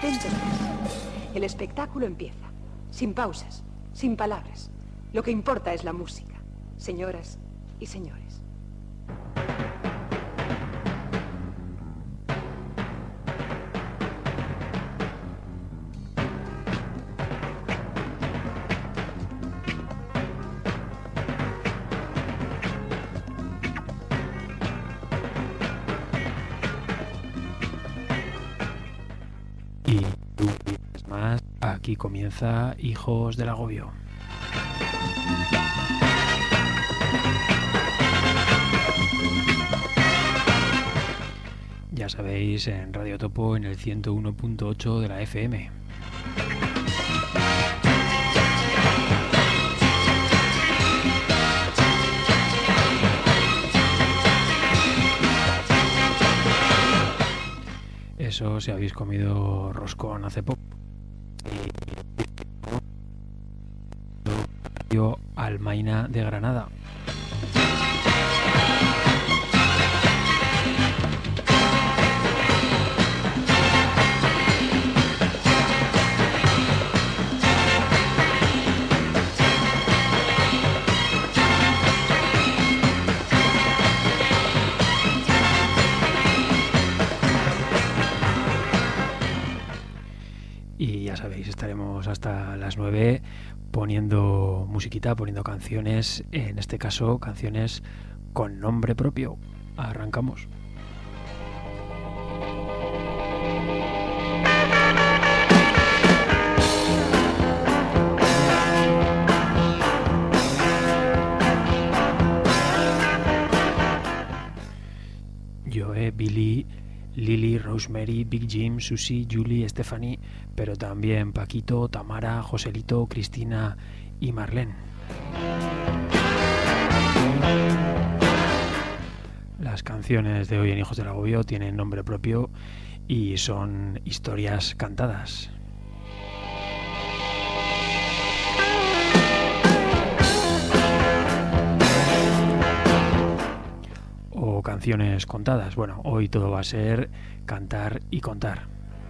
Atentos, pues. El espectáculo empieza. Sin pausas, sin palabras. Lo que importa es la música, señoras y señores. Y un viernes más, aquí comienza Hijos del Agobio. Ya sabéis, en Radio Topo, en el 101.8 de la FM. Eso si habéis comido roscón hace poco. Yo Almaina de Granada. Y ya sabéis, estaremos hasta las 9 poniendo musiquita, poniendo canciones, en este caso canciones con nombre propio. Arrancamos. Joe, Billy, Lily, Rosemary, Big Jim, Susie, Julie, Stephanie, pero también Paquito, Tamara, Joselito, Cristina y Marlene. Las canciones de hoy en Hijos del Agobio tienen nombre propio y son historias cantadas. O canciones contadas. Bueno, hoy todo va a ser cantar y contar.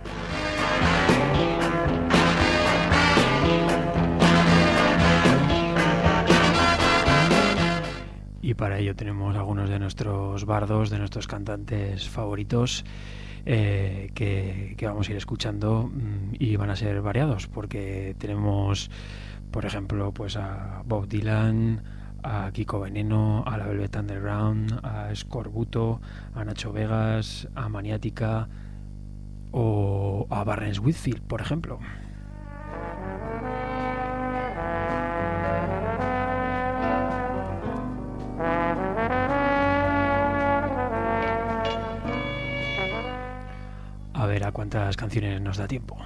Y para ello tenemos algunos de nuestros bardos, de nuestros cantantes favoritos, que vamos a ir escuchando, y van a ser variados, porque tenemos, por ejemplo, pues a Bob Dylan, a Kiko Veneno, a la Velvet Underground, a Scorbuto, a Nacho Vegas, a Maniática o a Barnes Whitfield, por ejemplo. A ver a cuántas canciones nos da tiempo.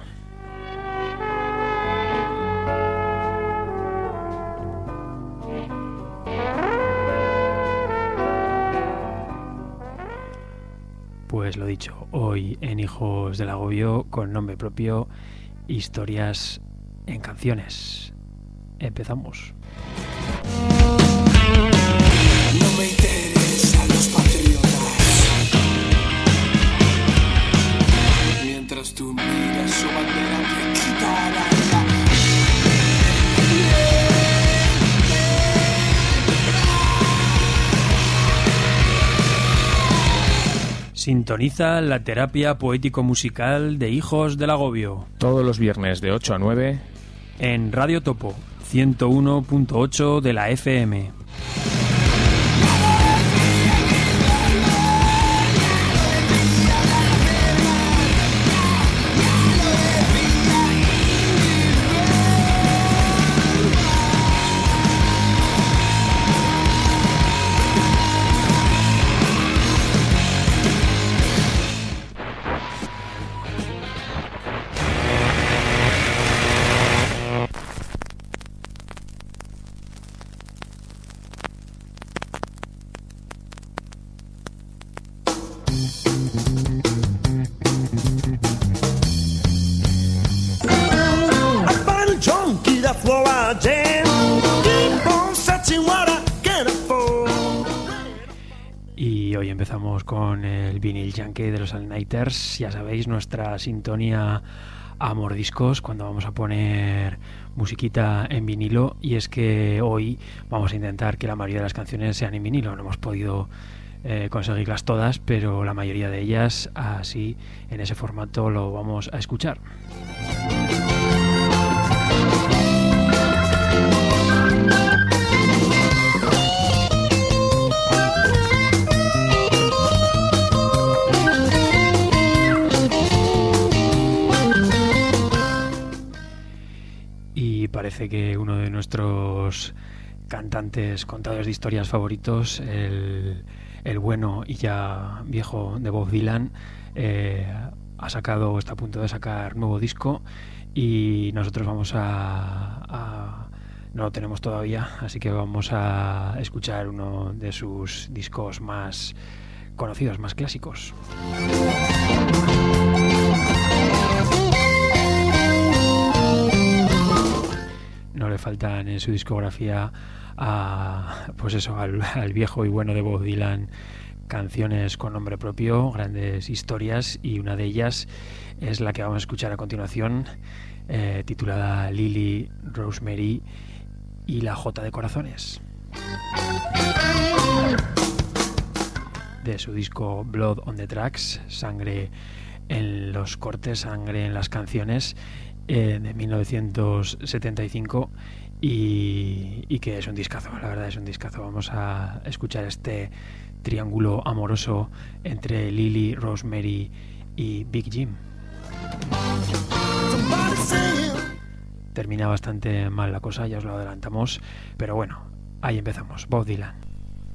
Pues lo dicho, hoy en Hijos del Agobio, con nombre propio, historias en canciones. Empezamos. No me interesan los patriotas. Mientras tú miras su bandera te quitará la... Sintoniza la terapia poético-musical de Hijos del Agobio. Todos los viernes de 8 a 9 en Radio Topo, 101.8 de la FM. y hoy empezamos con el Vinyl Junkie de los All Nighters. Ya sabéis, nuestra sintonía a mordiscos cuando vamos a poner musiquita en vinilo, y es que hoy vamos a intentar que la mayoría de las canciones sean en vinilo. No hemos podido conseguirlas todas, pero la mayoría de ellas así en ese formato lo vamos a escuchar. Y parece que uno de nuestros cantantes contadores de historias favoritos, el bueno y ya viejo de Bob Dylan, está a punto de sacar nuevo disco, y nosotros no lo tenemos todavía, así que vamos a escuchar uno de sus discos más conocidos, más clásicos. No le faltan en su discografía al viejo y bueno de Bob Dylan canciones con nombre propio, grandes historias, y una de ellas es la que vamos a escuchar a continuación, titulada Lily, Rosemary y la Jota de Corazones, de su disco Blood on the Tracks, sangre en los cortes, sangre en las canciones, de 1975, y que es un discazo, la verdad es un discazo. Vamos a escuchar este triángulo amoroso entre Lily, Rosemary y Big Jim. Termina bastante mal la cosa, ya os lo adelantamos, pero bueno, ahí empezamos. Bob Dylan.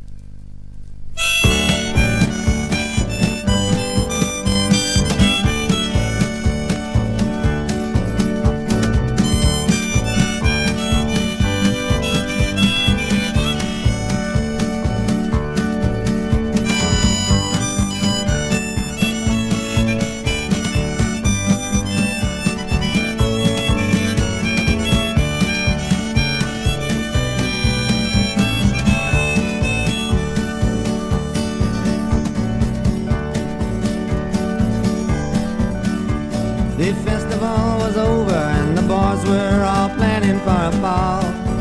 The festival was over and the boys were all planning for a ball.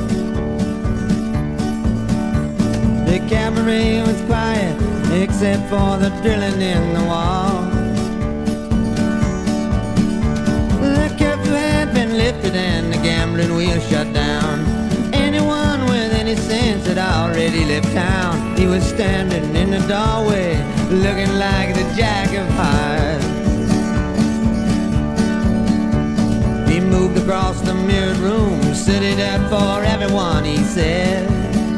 The cabaret was quiet except for the drilling in the wall. The curfew had been lifted and the gambling wheel shut down. Anyone with any sense had already left town. He was standing in the doorway looking like the Jack of Hearts. He moved across the mirrored room, set it up for everyone, he said.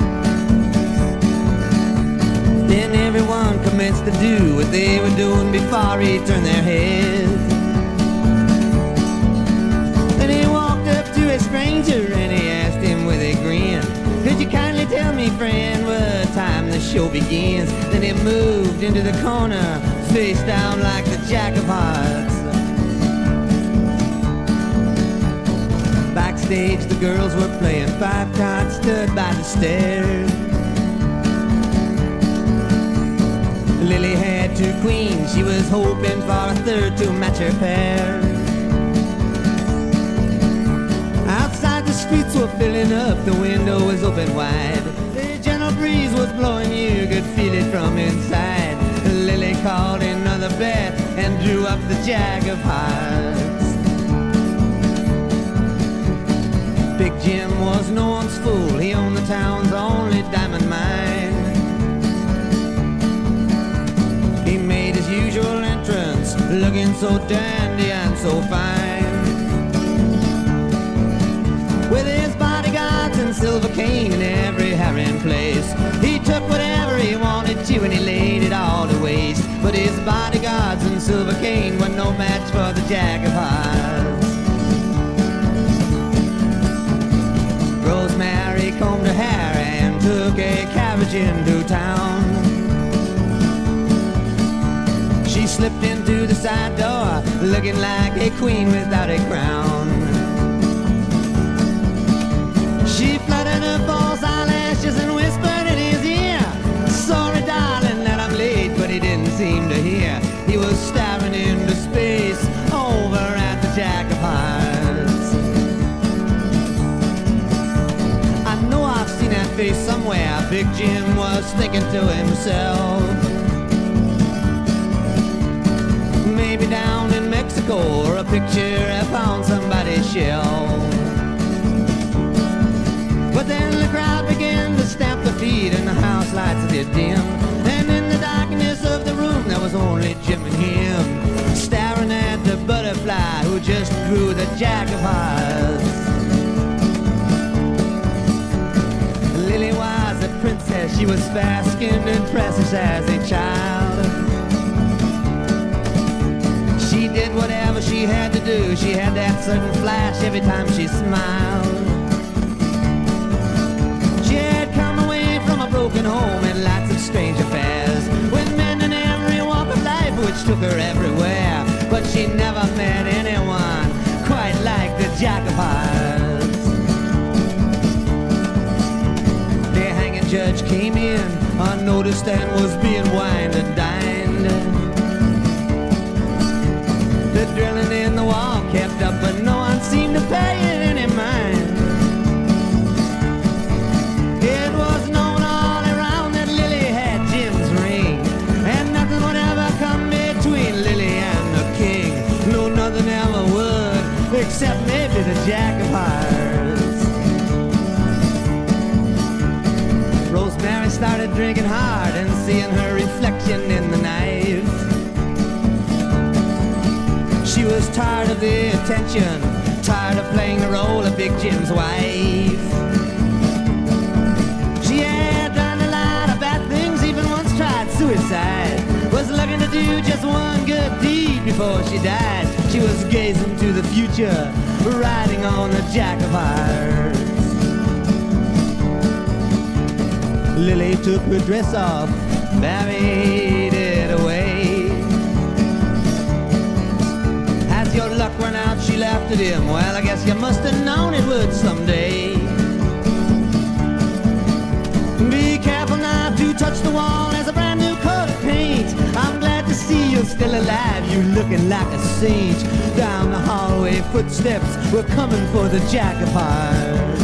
Then everyone commenced to do what they were doing before he turned their heads. Then he walked up to a stranger and he asked him with a grin, could you kindly tell me, friend, what time the show begins? Then he moved into the corner, face down like the Jack of Hearts. Backstage the girls were playing five cards, stood by the stairs. Lily had two queens, she was hoping for a third to match her pair. Outside the streets were filling up, the window was open wide. The gentle breeze was blowing, you could feel it from inside. Lily called another bet and drew up the Jack of Hearts. Big Jim was no one's fool, he owned the town's only diamond mine. He made his usual entrance, looking so dandy and so fine. With his bodyguards and silver cane in every herring place, he took whatever he wanted to and he laid it all to waste. But his bodyguards and silver cane were no match for the Jack of Hearts. Rosemary combed her hair and took a carriage into town. She slipped into the side door, looking like a queen without a crown. She fluttered her false eyelashes and whispered in his ear, sorry darling that Big Jim was thinking to himself, maybe down in Mexico or a picture upon somebody's shelf. But then the crowd began to stamp their feet and the house lights did dim. And in the darkness of the room there was only Jim and him, staring at the butterfly who just grew the Jack of Hearts. Lily was a princess, she was fair-skinned and precious as a child. She did whatever she had to do, she had that sudden flash every time she smiled. She had come away from a broken home and lots of strange affairs, with men in every walk of life which took her everywhere. But she never met anyone quite like the Jack of Hearts. The hanging judge came in unnoticed and was being wined and dined. The drilling in the wall kept up, but no one seemed to pay it any mind. It was known all around that Lily had Jim's ring, and nothing would ever come between Lily and the king. No, nothing ever would, except maybe the Jack of Hearts. Rosemary started drinking hard and seeing her reflection in the knife. She was tired of the attention, tired of playing the role of Big Jim's wife. She had done a lot of bad things, even once tried suicide. Was looking to do just one good deed before she died. She was gazing to the future, riding on the Jack of Hearts. Lily took her dress off, married it away. As your luck ran out, she laughed at him. Well, I guess you must have known it would someday. Be careful not to touch the wall, there's a brand new coat of paint. I'm glad to see you're still alive, you looking like a saint. Down the hallway, footsteps were coming for the Jack of Hearts.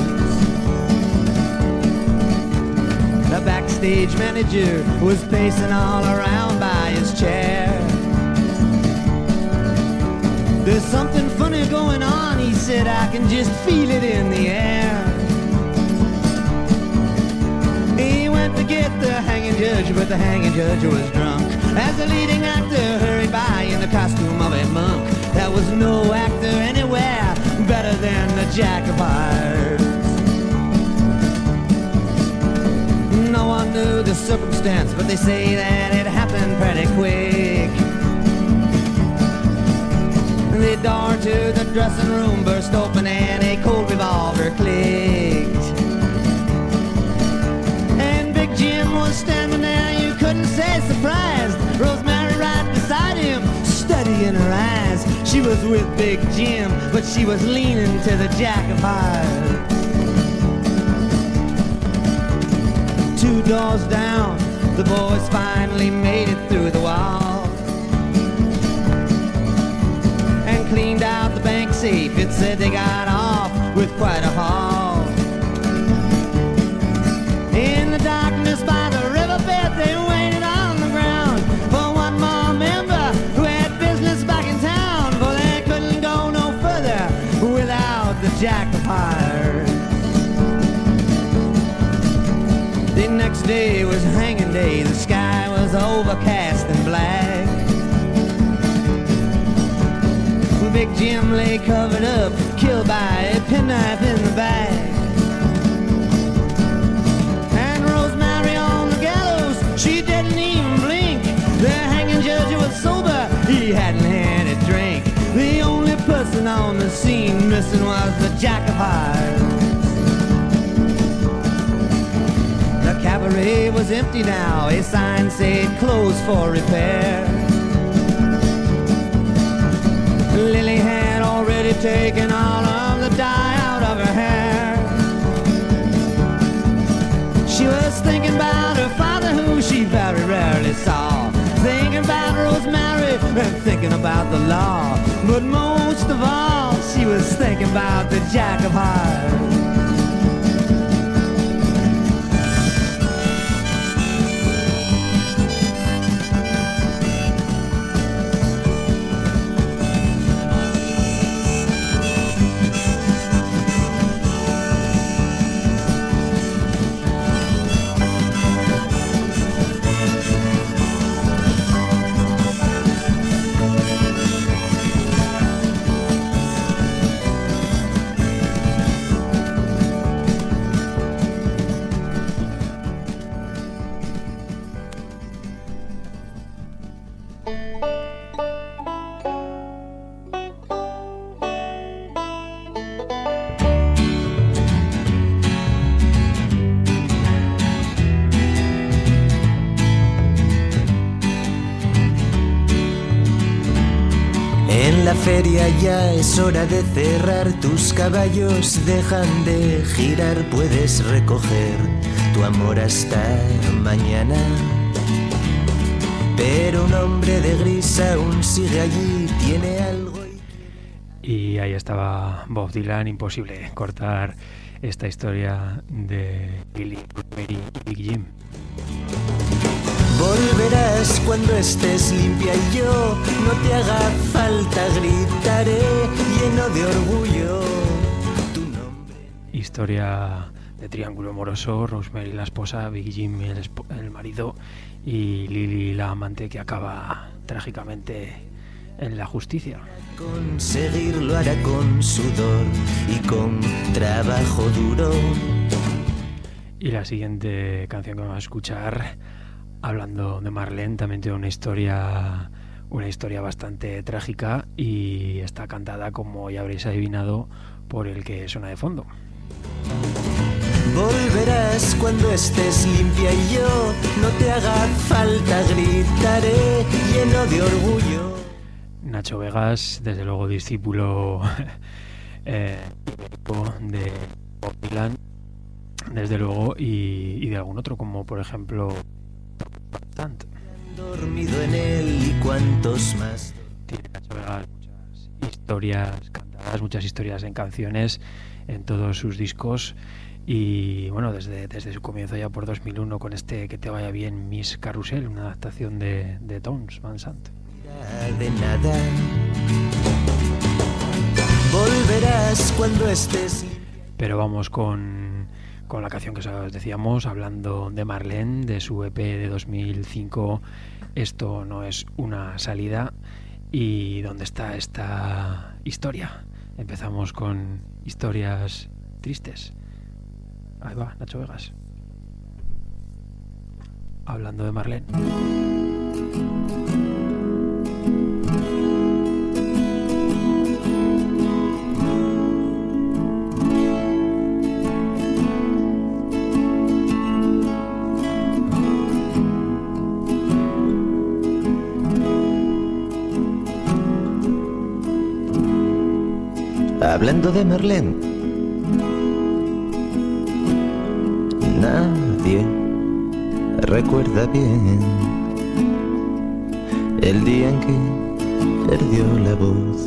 The backstage manager was pacing all around by his chair. There's something funny going on, he said, I can just feel it in the air. He went to get the hanging judge, but the hanging judge was drunk. As the leading actor hurried by in the costume of a monk, there was no actor anywhere better than the Jack of Hearts. No one knew the circumstance, but they say that it happened pretty quick. The door to the dressing room burst open and a cold revolver clicked. And Big Jim was standing there, you couldn't say surprised. Rosemary right beside him, steady in her eyes. She was with Big Jim, but she was leaning to the Jack of Hearts. 2 doors down, the boys finally made it through the wall and cleaned out the bank safe. It said they got off with quite a haul. In the darkness by the riverbed, they waited on the ground for one more member who had business back in town, for they couldn't go no further without the Jack of Hearts. The next day was hanging day, the sky was overcast and black. Big Jim lay covered up, killed by a penknife in the back. And Rosemary on the gallows, she didn't even blink. The hanging judge was sober, he hadn't had a drink. The only person on the scene missing was the Jack of Hearts. The cabaret was empty now, a sign said closed for repair. Lily had already taken all of the dye out of her hair. She was thinking about her father, who she very rarely saw, thinking about Rosemary and thinking about the law. But most of all, she was thinking about the Jack of Hearts. En la feria ya es hora de cerrar, tus caballos dejan de girar, puedes recoger tu amor hasta mañana. Pero un hombre de gris aún sigue allí, tiene algo. Y ahí estaba Bob Dylan, imposible cortar esta historia de Lily, Rosemary y Big Jim. Volverás cuando estés limpia y yo no te haga falta, gritaré lleno de orgullo tu nombre. Historia de triángulo amoroso, Rosemary la esposa, Big Jim el marido y Lily la amante, que acaba trágicamente en la justicia. Conseguirlo hará con sudor y con trabajo duro. Y la siguiente canción que vamos a escuchar, hablando de Marlene, también tiene una historia bastante trágica y está cantada, como ya habréis adivinado, por el que suena de fondo. Volverás cuando estés limpia y yo no te haga falta, gritaré lleno de orgullo. Nacho Vegas, desde luego discípulo ibérico de Bob Dylan, desde luego, y de algún otro, como por ejemplo Tant. Dormido en él y cuantos más. Tiene Nacho Vegas muchas historias cantadas, muchas historias en canciones, en todos sus discos. Y bueno, desde su comienzo ya por 2001 con este Que te vaya bien Miss Carrusel, una adaptación de Townes Van Sant. De nada. Volverás cuando estés. Pero vamos con la canción que os decíamos, hablando de Marlene, de su EP de 2005, Esto no es una salida. ¿Y dónde está esta historia? Empezamos con historias tristes. Ahí va, Nacho Vegas. Hablando de Marlene. Hablando de Marlene, nadie recuerda bien el día en que perdió la voz.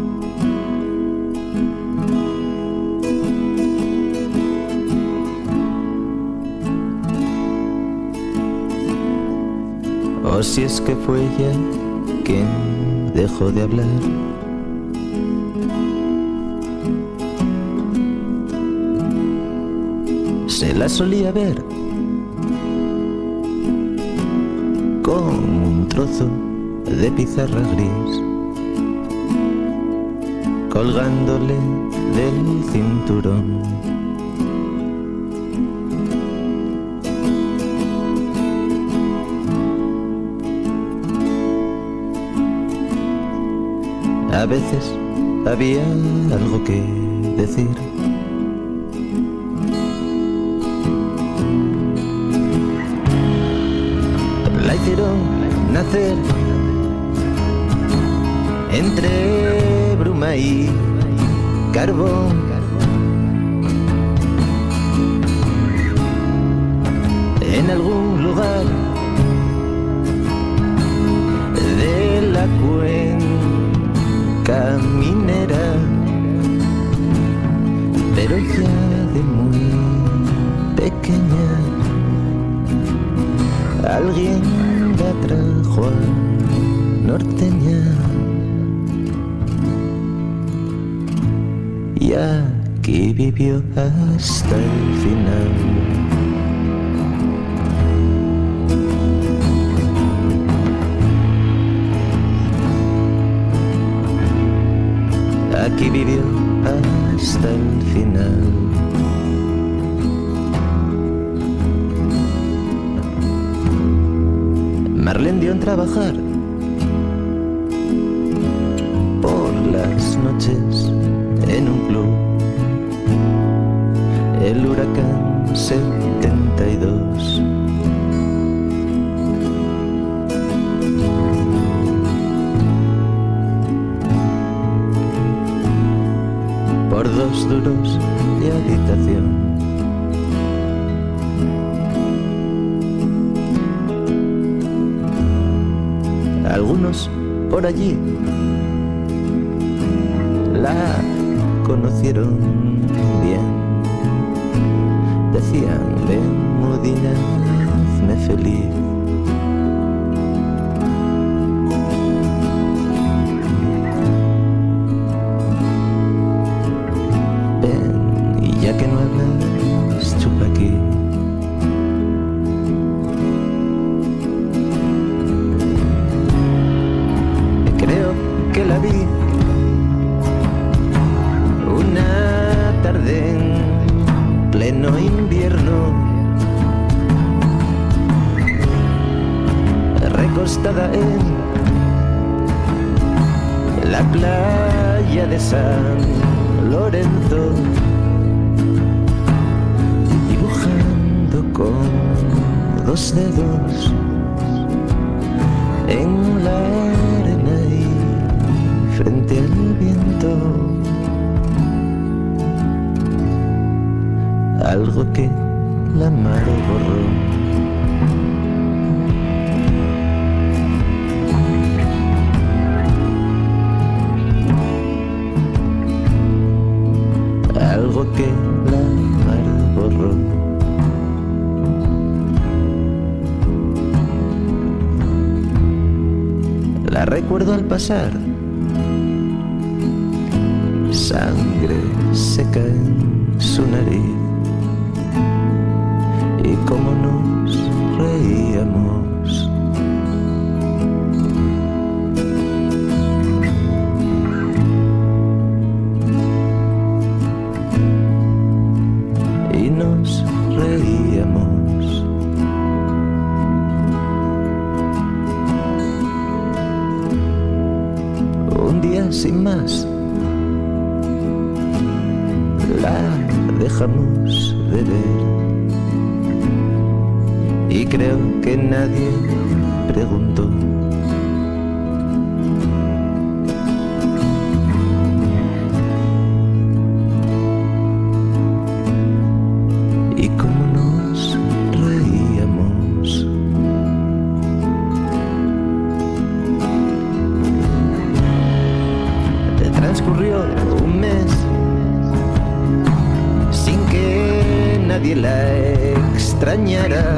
O si es que fue ella quien dejó de hablar. Se la solía ver como un trozo de pizarra gris colgándole del cinturón. A veces había algo que decir. La hicieron nacer entre bruma y carbón. En algún lugar de la cuenca minera, pero ya de muy pequeña alguien la trajo a norteña. Y aquí vivió hasta el final. Aquí vivió hasta el final. Marlene dio en trabajar las noches en un club, el Huracán 72. Por 2 duros de habitación. Algunos por allí la conocieron bien. Decían, ven, Modina, hazme feliz. Ven, y ya que no hablas, chupa aquí. Creo que la vi una tarde en pleno invierno, recostada en la playa de San Lorenzo, dibujando con 2 dedos en la arena y frente al viento, algo que la mar borró. Algo que la mar borró. La recuerdo al pasar, sangre seca en su nariz, y cómo nos reíamos. Y nos reíamos. Un día sin más la dejamos de ver, y creo que nadie preguntó. Y cómo nos reíamos. Transcurrió un mes sin que nadie la extrañara,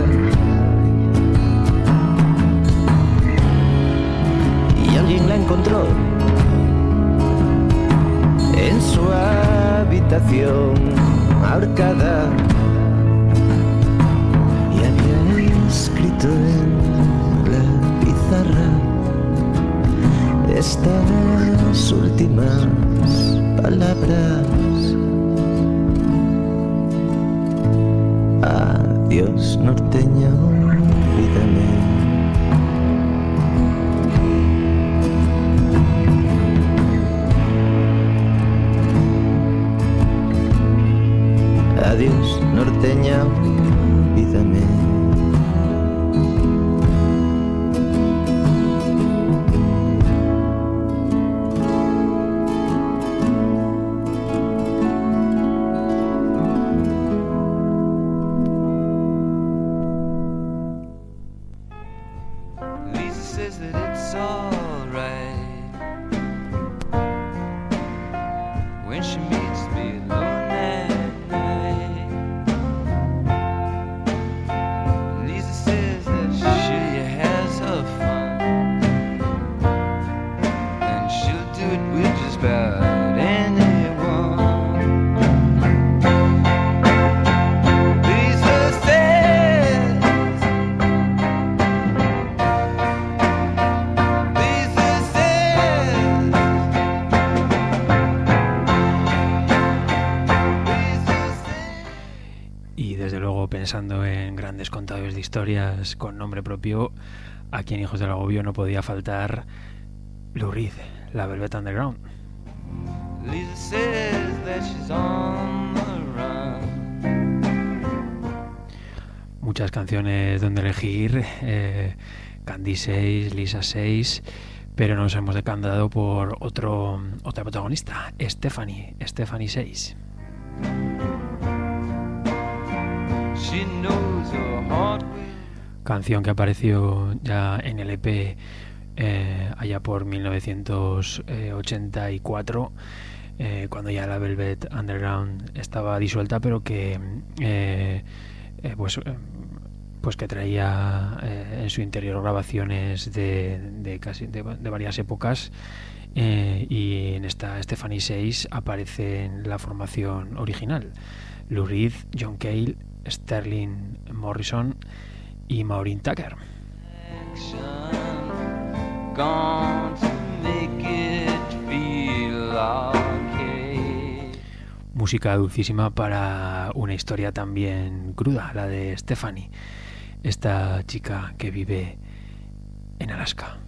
y alguien la encontró en su habitación ahorcada, y había escrito en la pizarra estas últimas palabras: adiós, norteña, olvídame. Adiós, norteña, olvídame. Pensando en grandes contadores de historias con nombre propio, aquí en Hijos del Agobio no podía faltar Lou Reed, la Velvet Underground. Lisa says that she's on the run. Muchas canciones donde elegir, Candy 6, Lisa 6, pero nos hemos decantado por otra protagonista, Stephanie 6. She knows her heart will... Canción que apareció ya en el EP allá por 1984, cuando ya la Velvet Underground estaba disuelta, pero que pues que traía en su interior grabaciones de varias épocas, y en esta Stephanie 6 aparece en la formación original: Lou Reed, John Cale, Sterling Morrison y Maureen Tucker. Música dulcísima para una historia también cruda, la de Stephanie, esta chica que vive en Alaska.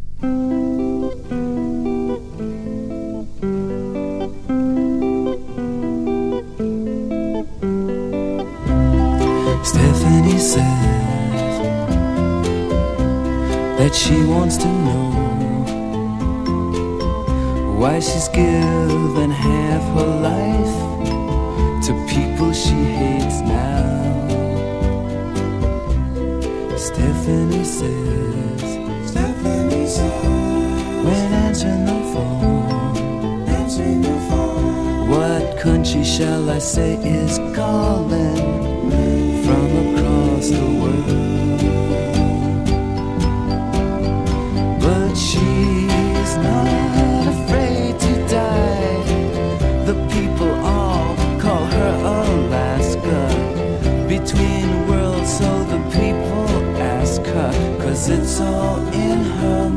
Stephanie says that she wants to know why she's given half her life to people she hates now. Stephanie says when answering the phone, what country shall I say is calling from across the world? But she's not afraid to die. The people all call her Alaska, between worlds, so the people ask her, 'cause it's all in her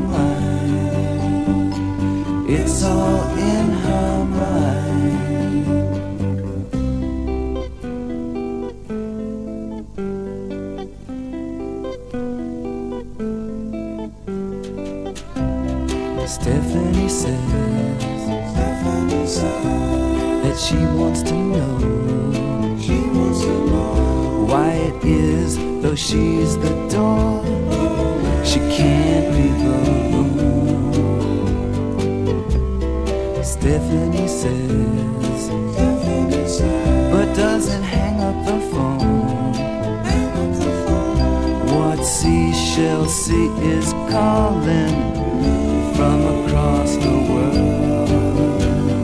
mind. It's all in her mind. Stephanie says that she wants to know why it is, though she's the door, she can't be alone. Stephanie says, but doesn't hang up the phone. What seashell sea is calling from across the world?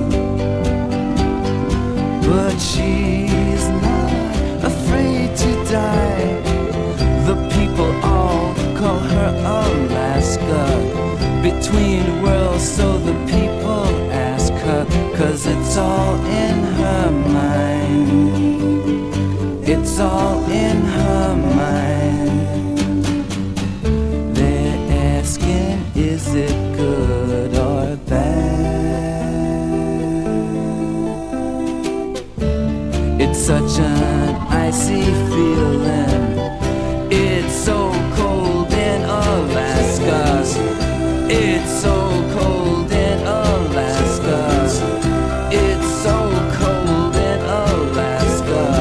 But she's not afraid to die. The people all call her Alaska, between worlds, so the people ask her, 'cause it's all in her mind. It's all in her mind. They're asking, is it good or bad? It's such an icy feeling. It's so cold in Alaska. It's so cold in Alaska. It's so cold in Alaska.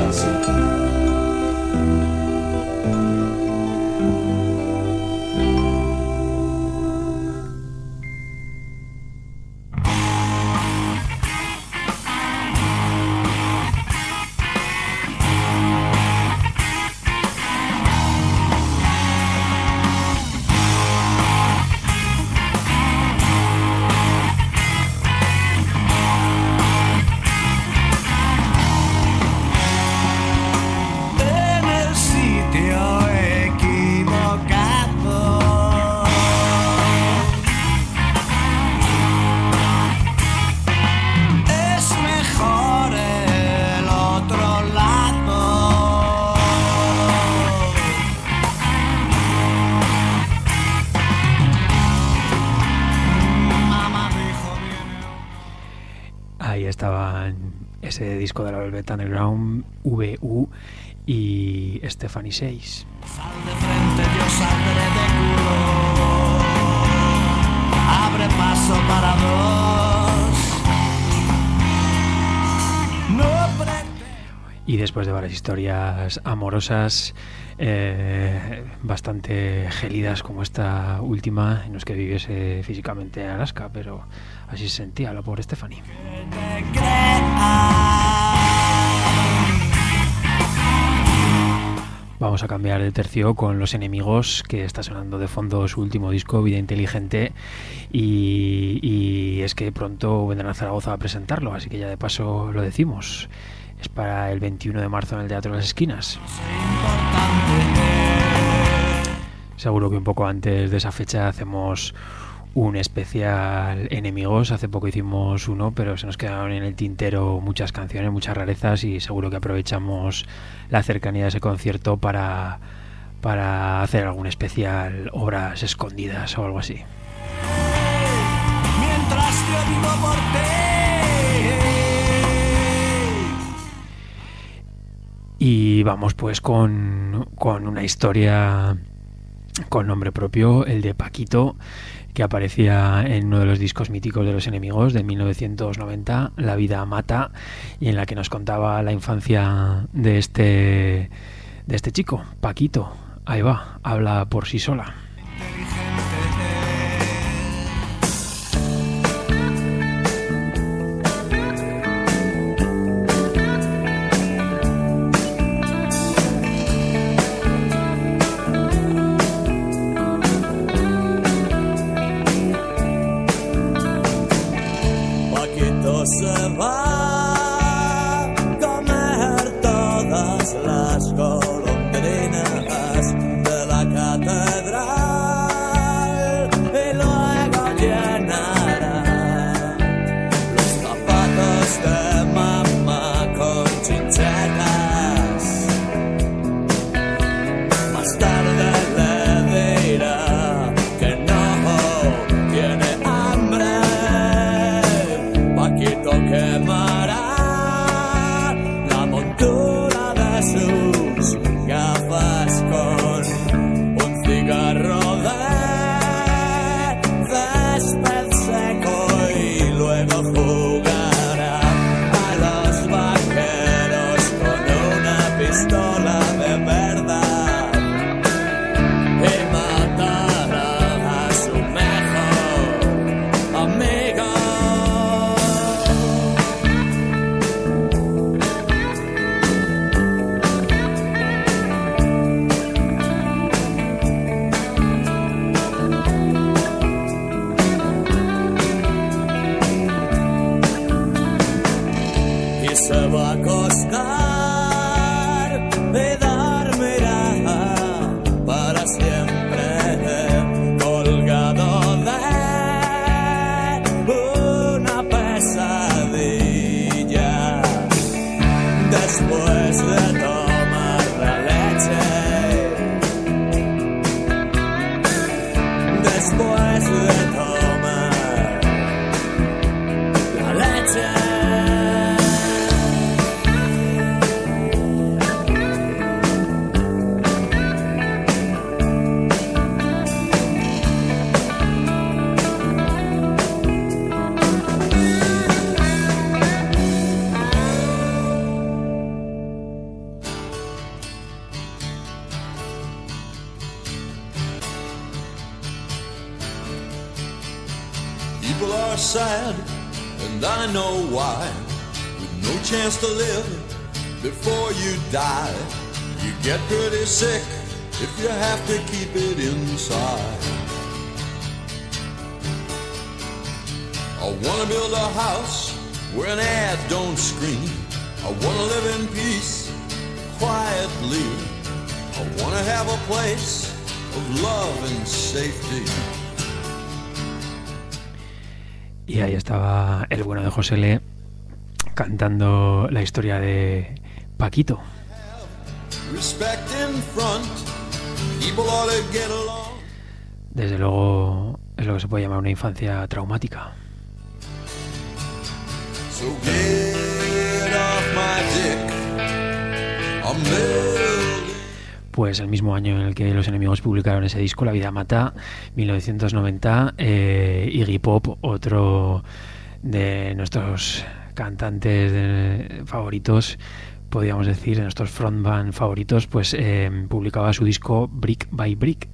Ahí estaba ese disco de la Velvet Underground, VU y Stephanie 6. Sal de frente, yo saldré de culo. Abre paso para dos. y después de varias historias amorosas bastante gélidas como esta última, en los que viviese físicamente en Alaska, pero así se sentía la pobre Stephanie. Vamos a cambiar de tercio con Los Enemigos, que está sonando de fondo su último disco, Vida Inteligente, y es que pronto vendrán a Zaragoza a presentarlo, así que ya de paso lo decimos. Es para el 21 de marzo en el Teatro de las Esquinas. Seguro que un poco antes de esa fecha hacemos un especial Enemigos. Hace poco hicimos uno, pero se nos quedaron en el tintero muchas canciones, muchas rarezas, y seguro que aprovechamos la cercanía de ese concierto para hacer algún especial Obras Escondidas o algo así. Mientras yo vivo por ti. Y vamos pues con una historia con nombre propio, el de Paquito, que aparecía en uno de los discos míticos de Los Enemigos de 1990, La vida mata, y en la que nos contaba la infancia de este chico, Paquito. Ahí va, habla por sí sola. Se va a comer todas las golondrinas de la catedral y luego llenará los zapatos de mamá con chinchetas. Más tarde le dirá que no tiene hambre. Paquito quemará la montura de sus gafas con un cigarro de césped seco y luego jugará a los vaqueros con una pistola de verdad y matará a su mejor amigo. Se va a acostar y dormirá para siempre colgado de una pesadilla después de tomar la leche, después de tomar la leche. People are sad, and I know why. With no chance to live before you die, you get pretty sick if you have to keep it inside. I wanna build a house where an ad don't scream. I wanna live in peace, quietly. I wanna have a place of love and safety. Y ahí estaba el bueno de José Le cantando la historia de Paquito. Desde luego es lo que se puede llamar una infancia traumática. Pues el mismo año en el que Los Enemigos publicaron ese disco, La vida mata, 1990, Iggy Pop, otro de nuestros cantantes favoritos, podríamos decir, de nuestros frontman favoritos, pues publicaba su disco Brick by Brick.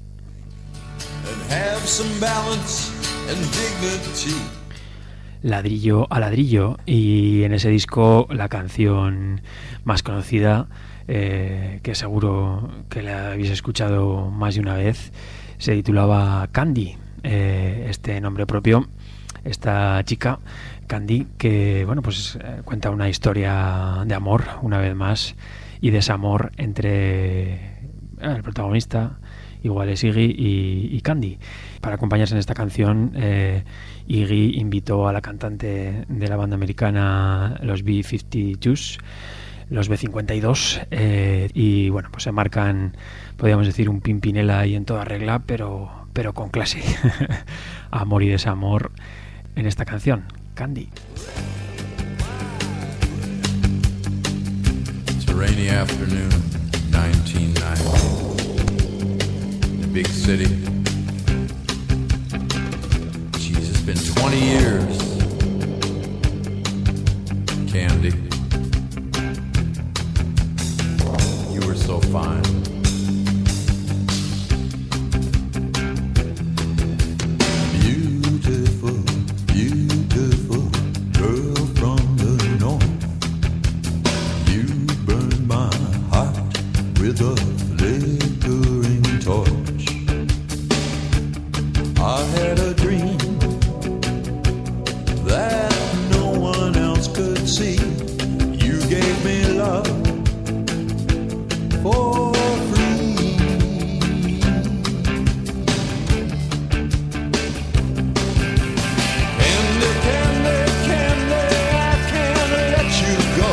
Ladrillo a ladrillo, y en ese disco la canción más conocida, que seguro que la habéis escuchado más de una vez, se titulaba Candy. Este nombre propio, esta chica Candy, que bueno, pues cuenta una historia de amor, una vez más, y desamor entre el protagonista, igual es Iggy, y Candy. Para acompañarse en esta canción, Iggy invitó a la cantante de la banda americana los B-52s, los B-52, y bueno, pues se marcan, podríamos decir, un Pimpinela y en toda regla, pero con clase. Amor y desamor en esta canción, Candy. It's a rainy afternoon, 1990. Big city. Jeez, it's been 20 years. Candy, you were so fine. Beautiful, beautiful girl from the north. You burned my heart with a flickering torch. I had a dream that no one else could see. You gave me love for free. Candy, candy, candy, I can't let you go.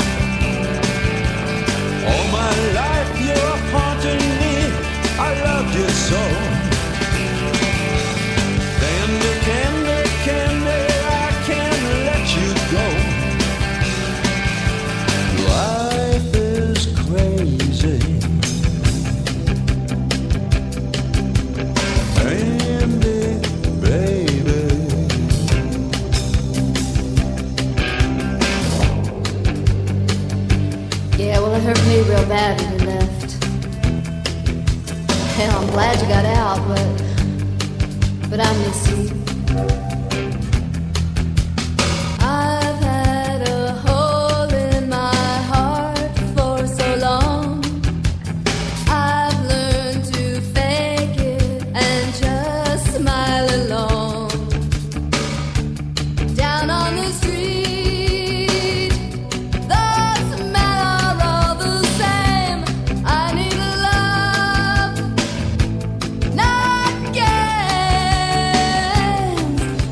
All my life you're haunting me, I loved you so. Candy, candy, candy, I can't let you go. Life is crazy. Candy, baby. Yeah, well, it hurt me real bad when you left. Hell, I'm glad you got out, but I miss you. I've had a hole in my heart for so long. I've learned to fake it and just smile along. Down on the street, the smell are all the same. I need a love, not games.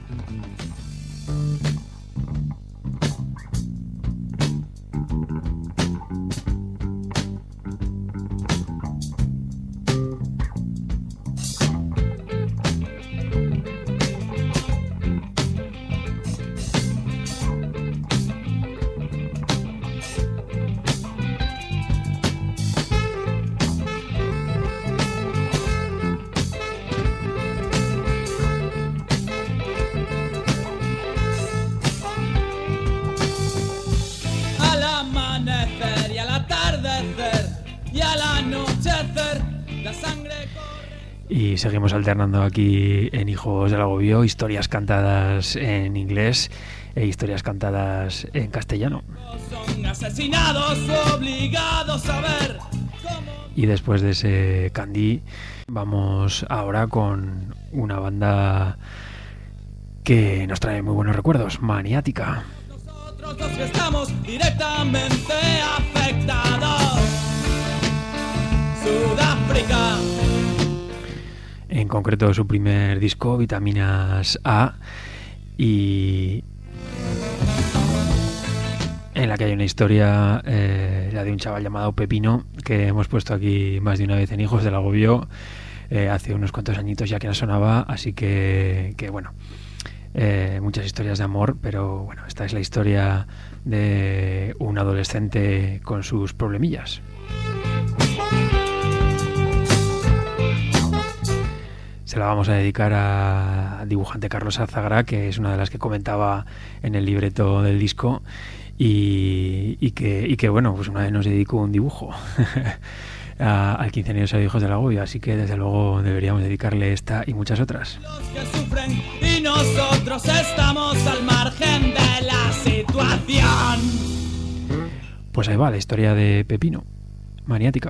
Y seguimos alternando aquí en Hijos del Agobio historias cantadas en inglés e historias cantadas en castellano. Son asesinados obligados a ver cómo... Y después de ese Candy vamos ahora con una banda que nos trae muy buenos recuerdos, Maniática. Nosotros los que estamos directamente afectados. Sudáfrica. En concreto su primer disco, Vitaminas A, y en la que hay una historia, la de un chaval llamado Pepino, que hemos puesto aquí más de una vez en Hijos del Agobio, hace unos cuantos añitos ya que no sonaba, así que bueno, muchas historias de amor, pero bueno, esta es la historia de un adolescente con sus problemillas. Se la vamos a dedicar al dibujante Carlos Azagra, que es una de las que comentaba en el libreto del disco, y que bueno, pues una vez nos dedicó un dibujo al 15 aniversario de Hijos del Agobio, así que desde luego deberíamos dedicarle esta y muchas otras. Los que sufren y nosotros estamos al margen de la situación. Pues ahí va la historia de Pepino, Maniática.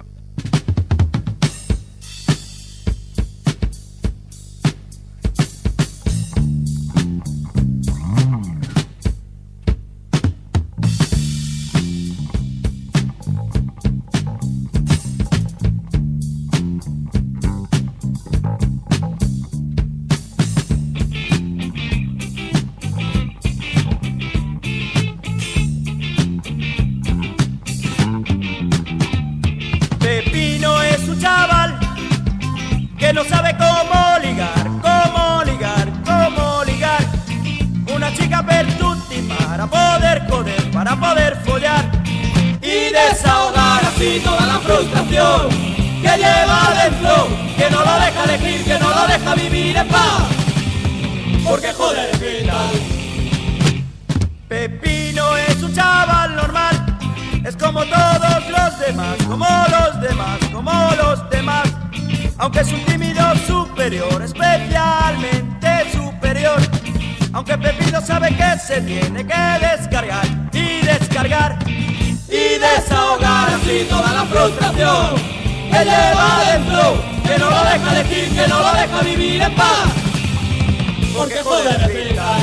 No sabe cómo ligar, cómo ligar. Una chica pertuti para poder joder, para poder follar y desahogar así toda la frustración que lleva dentro, que no lo deja elegir, que no lo deja vivir en paz. Porque joder, ¿qué tal? Pepino es un chaval normal, es como todos los demás, como los demás, como los demás. Aunque es un tímido superior, especialmente superior. Aunque Pepino sabe que se tiene que descargar y descargar y desahogar así toda la frustración que lleva adentro, que no lo deja elegir, que no lo deja vivir en paz. Porque joder, ¿qué tal?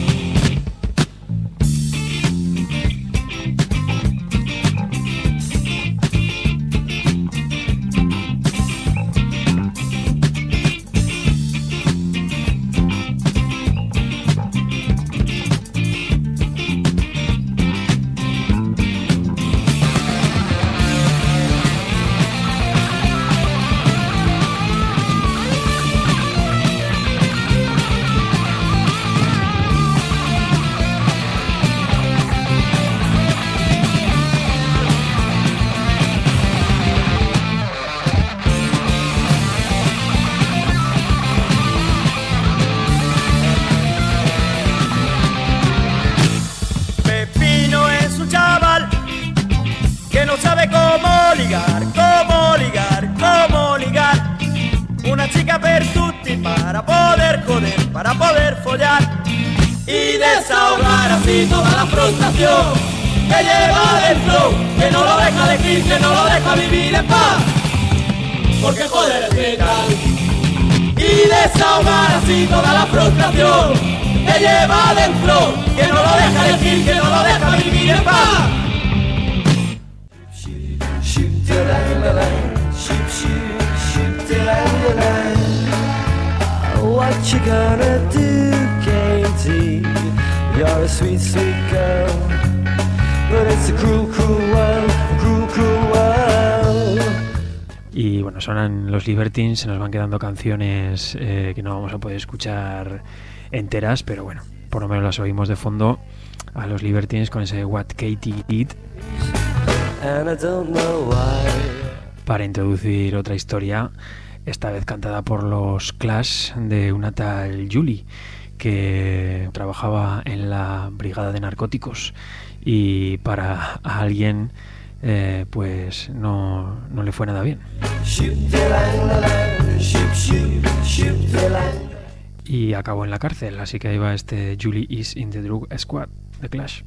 Para poder follar y desahogar así toda la frustración que lleva adentro, que no lo deja elegir, que no lo deja vivir en paz. Porque joder, ¿qué tal? Y desahogar así toda la frustración que lleva adentro, que no lo deja elegir, que no lo deja vivir en paz. What you gonna do, Kate? sweet, sweet girl. But it's a cruel, cruel world, cruel, cruel world. Y bueno, sonan los Libertines, se nos van quedando canciones que no vamos a poder escuchar enteras, pero bueno, por lo menos las oímos de fondo a los Libertines con ese What Katie Did, para introducir otra historia, esta vez cantada por los Clash, de una tal Julie que trabajaba en la brigada de narcóticos y para alguien pues no le fue nada bien. Y acabó en la cárcel, así que ahí va este Julie is in the Drug Squad de Clash.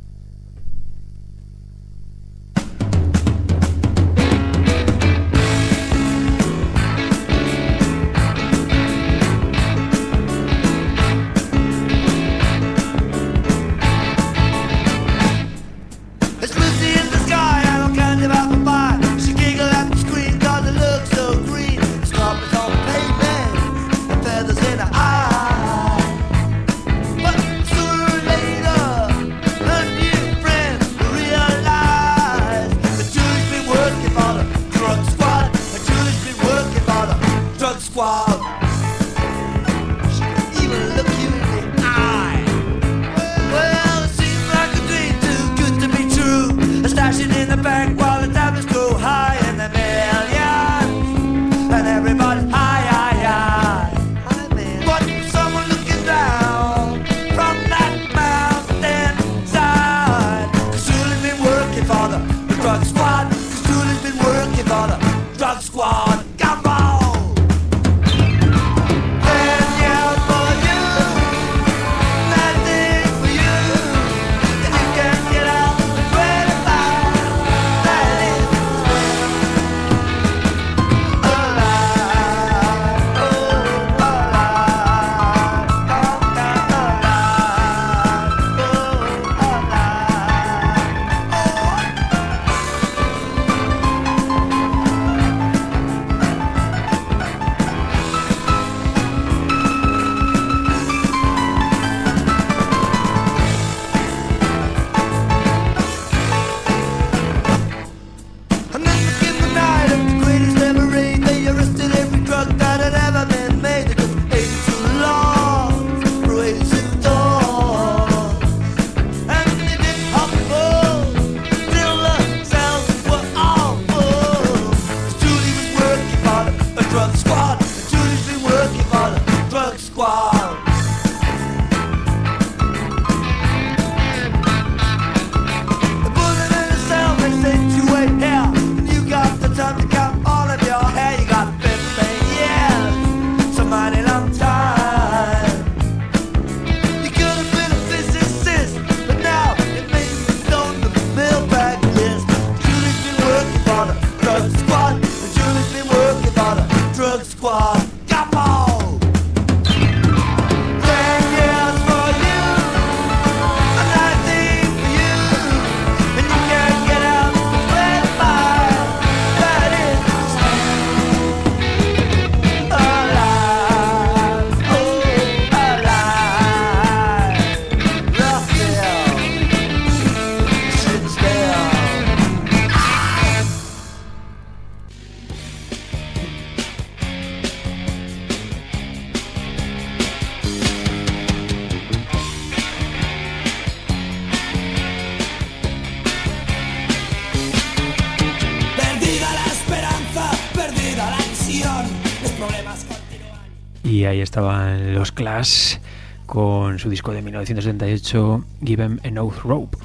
Y ahí estaban los Clash con su disco de 1978, Give 'Em Enough Rope.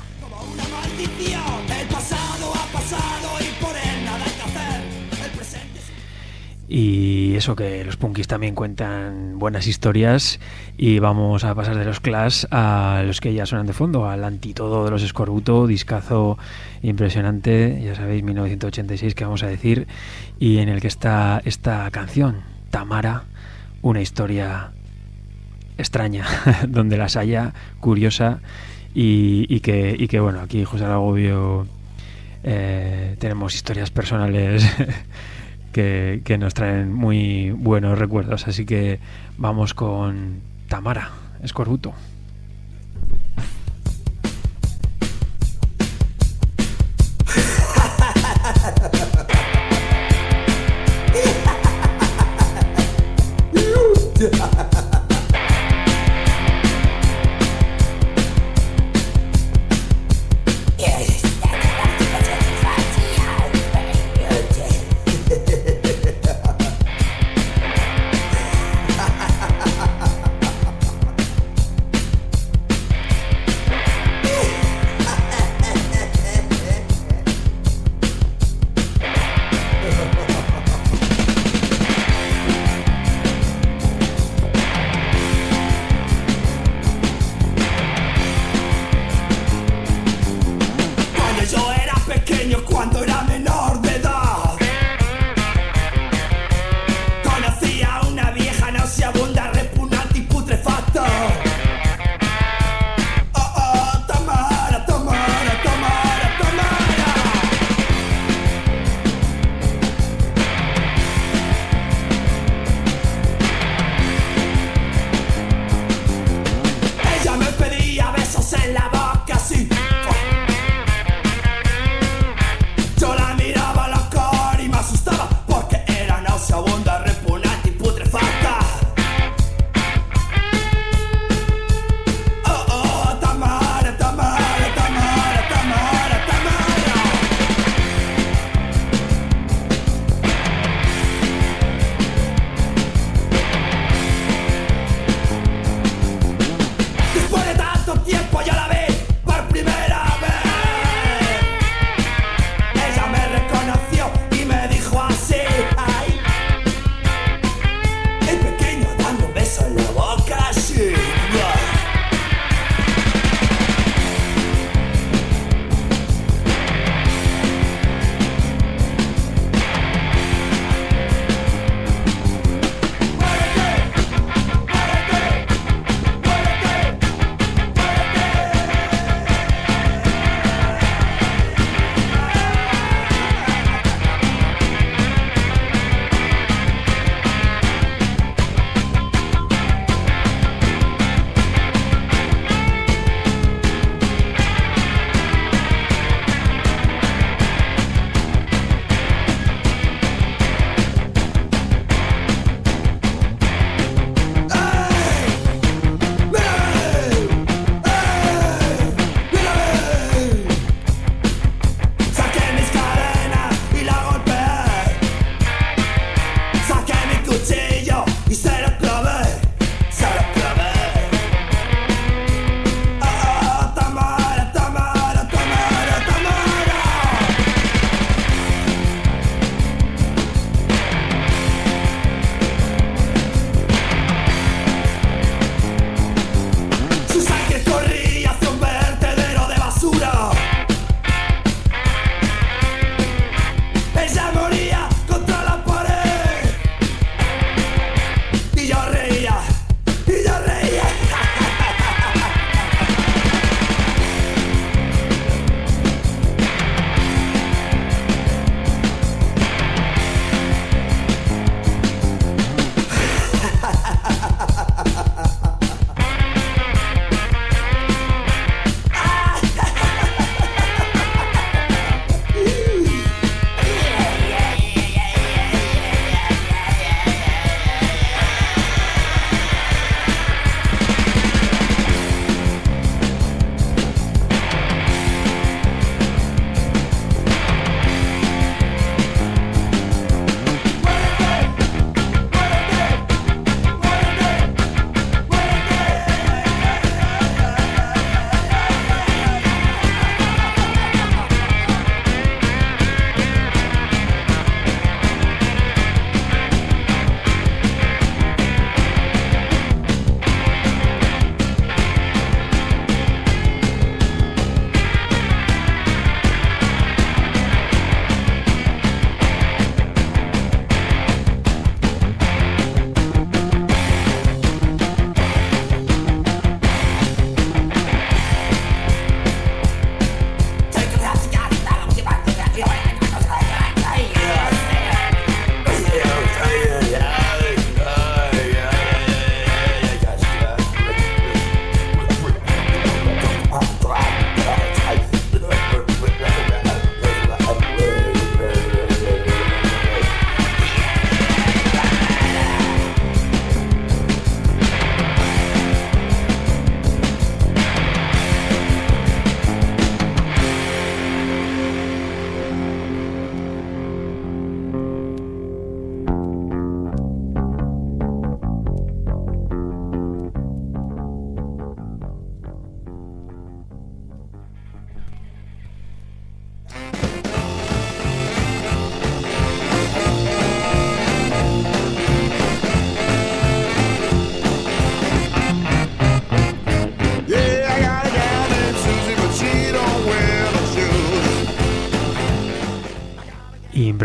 Y eso, que los punkis también cuentan buenas historias, y vamos a pasar de los Clash a los que ya suenan de fondo, al antitodo de los Escorbuto, discazo impresionante, ya sabéis, 1986 que vamos a decir, y en el que está esta canción, Tamara, una historia extraña, donde las haya, curiosa, y que bueno, aquí José Aragobio tenemos historias personales que nos traen muy buenos recuerdos, así que vamos con Tamara, Escorbuto.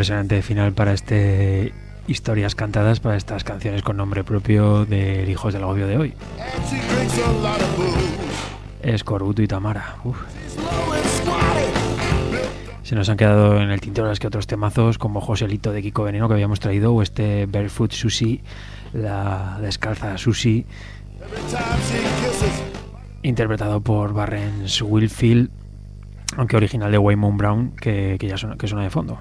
impresionante final para este historias cantadas, para estas canciones con nombre propio de Hijos del Agobio de hoy. Escorbuto y Tamara. Uf. Se nos han quedado en el tintero las que otros temazos como Joselito de Kiko Veneno que habíamos traído, o este Barefoot Susie, la descalza Susie, interpretado por Barrens Whitfield, aunque original de Waymon Brown, que ya suena de fondo.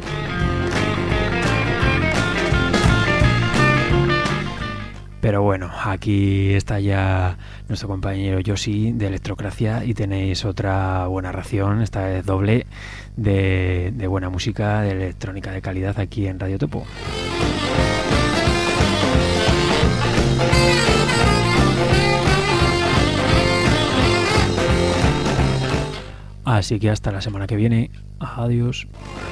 Pero bueno, aquí está ya nuestro compañero Yoshi de Electrocracia y tenéis otra buena ración, esta vez doble, de buena música, de electrónica de calidad aquí en Radio Topo. Así que hasta la semana que viene. Adiós.